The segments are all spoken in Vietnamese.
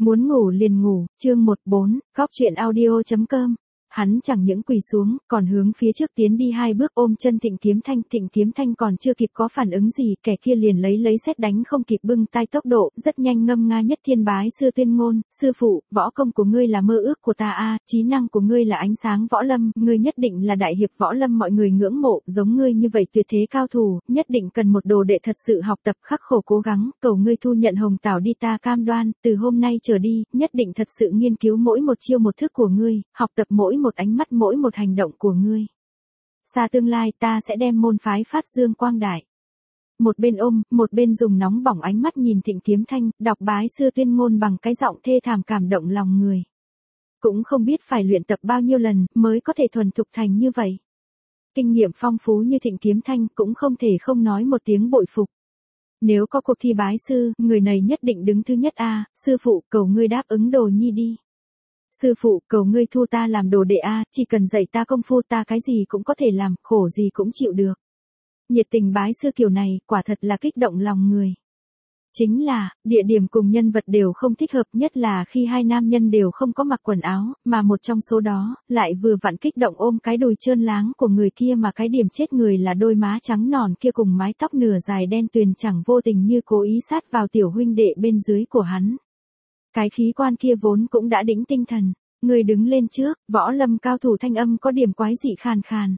Muốn ngủ liền ngủ, chương 14, góc chuyện audio.com. Hắn chẳng những quỳ xuống, còn hướng phía trước tiến đi 2 bước ôm chân Thịnh Kiếm Thanh còn chưa kịp có phản ứng gì, kẻ kia liền lấy sét đánh không kịp bưng tay tốc độ, rất nhanh ngâm nga nhất thiên bái sư tuyên ngôn, sư phụ, võ công của ngươi là mơ ước của ta a, trí năng của ngươi là ánh sáng võ lâm, ngươi nhất định là đại hiệp võ lâm mọi người ngưỡng mộ, giống ngươi như vậy tuyệt thế cao thủ, nhất định cần một đồ đệ thật sự học tập khắc khổ cố gắng, cầu ngươi thu nhận Hồng Tảo đi, ta cam đoan, từ hôm nay trở đi, nhất định thật sự nghiên cứu mỗi một chiêu một thức của ngươi, học tập mỗi một ánh mắt mỗi một hành động của ngươi. Xa tương lai ta sẽ đem môn phái phát dương quang đại. Một bên ôm, một bên dùng nóng bỏng ánh mắt nhìn Thịnh Kiếm Thanh, đọc bái sư tuyên ngôn bằng cái giọng thê thảm cảm động lòng người. Cũng không biết phải luyện tập bao nhiêu lần mới có thể thuần thục thành như vậy. Kinh nghiệm phong phú như Thịnh Kiếm Thanh cũng không thể không nói một tiếng bội phục. Nếu có cuộc thi bái sư, người này nhất định đứng thứ nhất a, sư phụ cầu ngươi đáp ứng đồ nhi đi. Sư phụ, cầu ngươi thu ta làm đồ đệ a, chỉ cần dạy ta công phu ta cái gì cũng có thể làm, khổ gì cũng chịu được. Nhiệt tình bái sư kiểu này, quả thật là kích động lòng người. Chính là, địa điểm cùng nhân vật đều không thích hợp, nhất là khi hai nam nhân đều không có mặc quần áo, mà một trong số đó, lại vừa vặn kích động ôm cái đùi trơn láng của người kia, mà cái điểm chết người là đôi má trắng nõn kia cùng mái tóc nửa dài đen tuyền, chẳng vô tình như cố ý sát vào tiểu huynh đệ bên dưới của hắn. Cái khí quan kia vốn cũng đã đĩnh tinh thần, người đứng lên trước, võ lâm cao thủ thanh âm có điểm quái dị khàn khàn.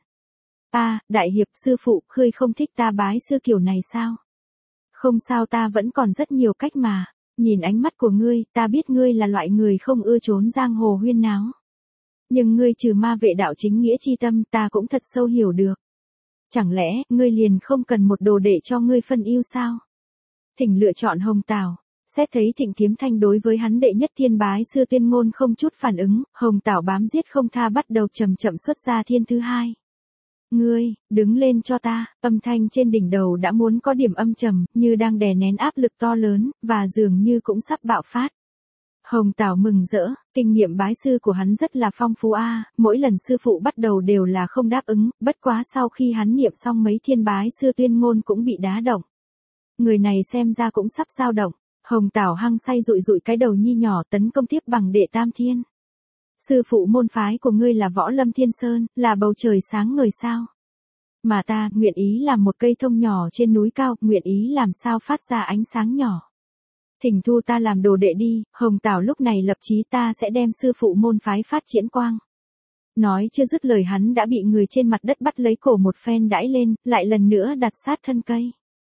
Đại hiệp sư phụ, ngươi không thích ta bái sư kiểu này sao? Không sao, ta vẫn còn rất nhiều cách mà. Nhìn ánh mắt của ngươi, ta biết ngươi là loại người không ưa trốn giang hồ huyên náo. Nhưng ngươi trừ ma vệ đạo chính nghĩa chi tâm, ta cũng thật sâu hiểu được. Chẳng lẽ, ngươi liền không cần một đồ để cho ngươi phân yêu sao? Thỉnh lựa chọn Hồng Tảo. Xét thấy Thịnh Kiếm Thanh đối với hắn đệ nhất thiên bái sư tuyên ngôn không chút phản ứng, Hồng Tảo bám giết không tha bắt đầu chậm chậm xuất ra thiên thứ hai. Ngươi, đứng lên cho ta, âm thanh trên đỉnh đầu đã muốn có điểm âm trầm, như đang đè nén áp lực to lớn, và dường như cũng sắp bạo phát. Hồng Tảo mừng rỡ, kinh nghiệm bái sư của hắn rất là phong phú mỗi lần sư phụ bắt đầu đều là không đáp ứng, bất quá sau khi hắn niệm xong mấy thiên bái sư tuyên ngôn cũng bị đá động. Người này xem ra cũng sắp dao động. Hồng Tảo hăng say dụi dụi cái đầu nhi nhỏ tấn công tiếp bằng đệ tam thiên. Sư phụ, môn phái của ngươi là võ lâm thiên sơn, là bầu trời sáng ngời sao? Mà ta, nguyện ý làm một cây thông nhỏ trên núi cao, nguyện ý làm sao phát ra ánh sáng nhỏ. Thỉnh thu ta làm đồ đệ đi, Hồng Tảo lúc này lập chí, ta sẽ đem sư phụ môn phái phát triển quang. Nói chưa dứt lời hắn đã bị người trên mặt đất bắt lấy cổ một phen đãi lên, lại lần nữa đặt sát thân cây.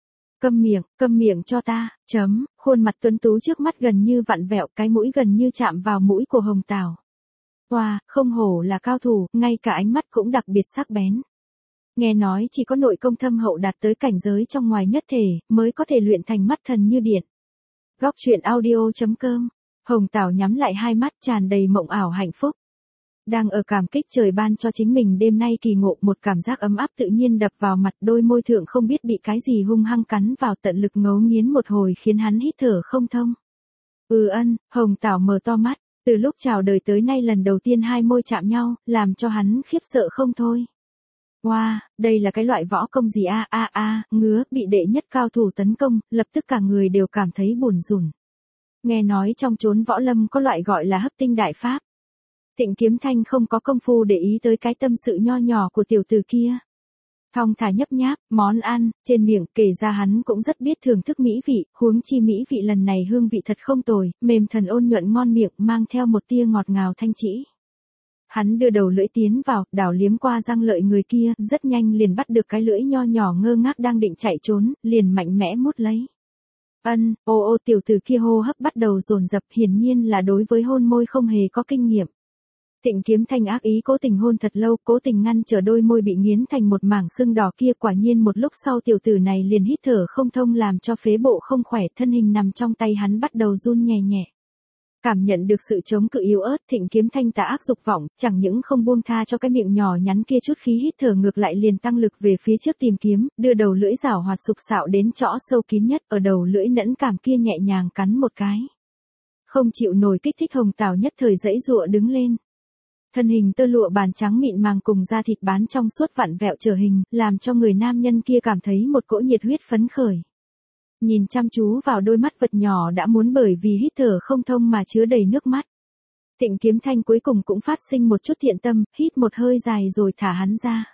Câm miệng cho ta, khuôn mặt tuấn tú trước mắt gần như vặn vẹo, cái mũi gần như chạm vào mũi của Hồng Tảo. Wow, không hổ là cao thủ, ngay cả ánh mắt cũng đặc biệt sắc bén. Nghe nói chỉ có nội công thâm hậu đạt tới cảnh giới trong ngoài nhất thể, mới có thể luyện thành mắt thần như điện. Góc chuyện audio.com. Hồng Tảo nhắm lại hai mắt tràn đầy mộng ảo hạnh phúc. Đang ở cảm kích trời ban cho chính mình đêm nay kỳ ngộ, một cảm giác ấm áp tự nhiên đập vào mặt, đôi môi thượng không biết bị cái gì hung hăng cắn vào, tận lực ngấu nghiến một hồi khiến hắn hít thở không thông. Hồng Tảo mở to mắt, từ lúc chào đời tới nay lần đầu tiên hai môi chạm nhau, làm cho hắn khiếp sợ không thôi. Wow, đây là cái loại võ công gì ngứa, bị đệ nhất cao thủ tấn công, lập tức cả người đều cảm thấy buồn rùn. Nghe nói trong chốn võ lâm có loại gọi là hấp tinh đại pháp. Thịnh Kiếm Thanh không có công phu để ý tới cái tâm sự nho nhỏ của tiểu tử kia. Thong thả nhấp nháp, món ăn, trên miệng, kể ra hắn cũng rất biết thưởng thức mỹ vị, huống chi mỹ vị lần này hương vị thật không tồi, mềm thần ôn nhuận ngon miệng, mang theo một tia ngọt ngào thanh trĩ. Hắn đưa đầu lưỡi tiến vào, đảo liếm qua răng lợi người kia, rất nhanh liền bắt được cái lưỡi nho nhỏ ngơ ngác đang định chạy trốn, liền mạnh mẽ mút lấy. Tiểu tử kia hô hấp bắt đầu dồn dập, hiển nhiên là đối với hôn môi không hề có kinh nghiệm. Thịnh Kiếm Thanh ác ý cố tình hôn thật lâu, cố tình ngăn trở đôi môi bị nghiến thành một mảng sưng đỏ kia, quả nhiên một lúc sau tiểu tử này liền hít thở không thông, làm cho phế bộ không khỏe, thân hình nằm trong tay hắn bắt đầu run nhẹ nhẹ. Cảm nhận được sự chống cự yếu ớt, Thịnh Kiếm Thanh tà ác dục vọng, chẳng những không buông tha cho cái miệng nhỏ nhắn kia chút khí hít thở, ngược lại liền tăng lực về phía trước tìm kiếm, đưa đầu lưỡi rảo hoạt sục sạo đến chỗ sâu kín nhất, ở đầu lưỡi nẫn cảm kia nhẹ nhàng cắn một cái. Không chịu nổi kích thích, Hồng Tảo nhất thời giãy giụa đứng lên. Thân hình tơ lụa bàn trắng mịn màng cùng da thịt bán trong suốt vặn vẹo trở hình, làm cho người nam nhân kia cảm thấy một cỗ nhiệt huyết phấn khởi. Nhìn chăm chú vào đôi mắt vật nhỏ đã muốn bởi vì hít thở không thông mà chứa đầy nước mắt. Thịnh Kiếm Thanh cuối cùng cũng phát sinh một chút thiện tâm, hít một hơi dài rồi thả hắn ra.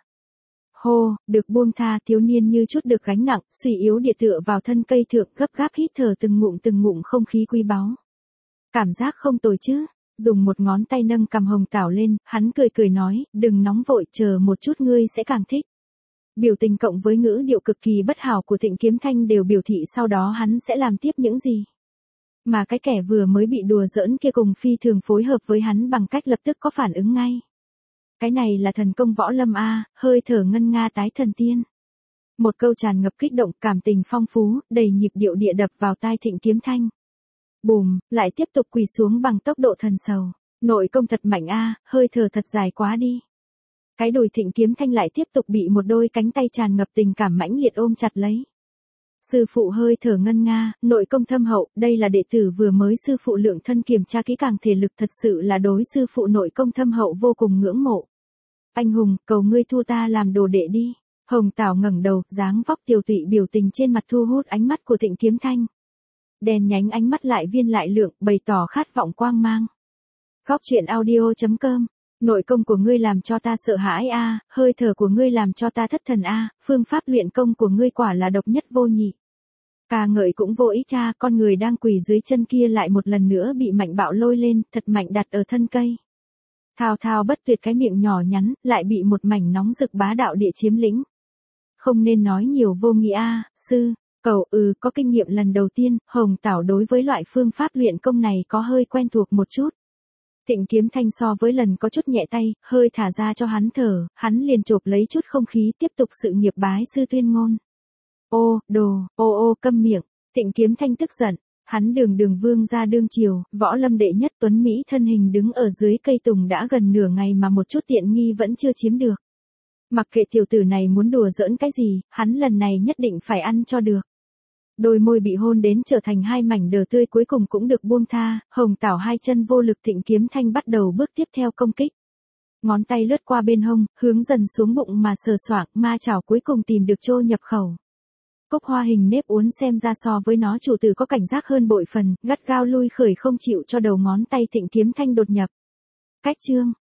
Hô, được buông tha, thiếu niên như chút được gánh nặng, suy yếu địa tựa vào thân cây thượng, gấp gáp hít thở từng ngụm không khí quý báu. Cảm giác không tồi chứ, dùng một ngón tay nâng cầm Hồng Tảo lên, hắn cười cười nói, đừng nóng vội, chờ một chút ngươi sẽ càng thích. Biểu tình cộng với ngữ điệu cực kỳ bất hảo của Thịnh Kiếm Thanh đều biểu thị sau đó hắn sẽ làm tiếp những gì. Mà cái kẻ vừa mới bị đùa giỡn kia cùng phi thường phối hợp với hắn bằng cách lập tức có phản ứng ngay. Cái này là thần công võ lâm a, hơi thở ngân nga tái thần tiên. Một câu tràn ngập kích động, cảm tình phong phú, đầy nhịp điệu địa đập vào tai Thịnh Kiếm Thanh. Bùm, lại tiếp tục quỳ xuống bằng tốc độ thần sầu. Nội công thật mạnh a, hơi thở thật dài quá đi. Cái đùi Thịnh Kiếm Thanh lại tiếp tục bị một đôi cánh tay tràn ngập tình cảm mãnh liệt ôm chặt lấy. Sư phụ hơi thở ngân nga, nội công thâm hậu, đây là đệ tử vừa mới sư phụ lượng thân kiểm tra kỹ càng thể lực, thật sự là đối sư phụ nội công thâm hậu vô cùng ngưỡng mộ. Anh hùng, cầu ngươi thu ta làm đồ đệ đi. Hồng Tảo ngẩng đầu, dáng vóc tiều tụy biểu tình trên mặt thu hút ánh mắt của Thịnh Kiếm Thanh. Đèn nhánh ánh mắt lại viên lại lượng, bày tỏ khát vọng quang mang. Góc truyện audio.com. Nội công của ngươi làm cho ta sợ hãi a, hơi thở của ngươi làm cho ta thất thần a, phương pháp luyện công của ngươi quả là độc nhất vô nhị. Ca ngợi cũng vô ích cha, con người đang quỳ dưới chân kia lại một lần nữa bị mạnh bạo lôi lên, thật mạnh đặt ở thân cây. Thao thao bất tuyệt cái miệng nhỏ nhắn, lại bị một mảnh nóng rực bá đạo địa chiếm lĩnh. Không nên nói nhiều vô nghĩa a, sư, cậu có kinh nghiệm lần đầu tiên, Hồng Tảo đối với loại phương pháp luyện công này có hơi quen thuộc một chút. Thịnh Kiếm Thanh so với lần có chút nhẹ tay, hơi thả ra cho hắn thở, hắn liền chộp lấy chút không khí tiếp tục sự nghiệp bái sư tuyên ngôn. Ô, đồ, ô câm miệng, Thịnh Kiếm Thanh tức giận, hắn đường vương ra đương triều, võ lâm đệ nhất tuấn Mỹ thân hình đứng ở dưới cây tùng đã gần nửa ngày mà một chút tiện nghi vẫn chưa chiếm được. Mặc kệ tiểu tử này muốn đùa giỡn cái gì, hắn lần này nhất định phải ăn cho được. Đôi môi bị hôn đến trở thành hai mảnh đờ tươi cuối cùng cũng được buông tha, Hồng Tảo hai chân vô lực, Thịnh Kiếm Thanh bắt đầu bước tiếp theo công kích. Ngón tay lướt qua bên hông, hướng dần xuống bụng mà sờ soạng, ma chảo cuối cùng tìm được trô nhập khẩu. Cúc hoa hình nếp uốn xem ra so với nó chủ tử có cảnh giác hơn bội phần, gắt gao lui khởi không chịu cho đầu ngón tay Thịnh Kiếm Thanh đột nhập. Cách chương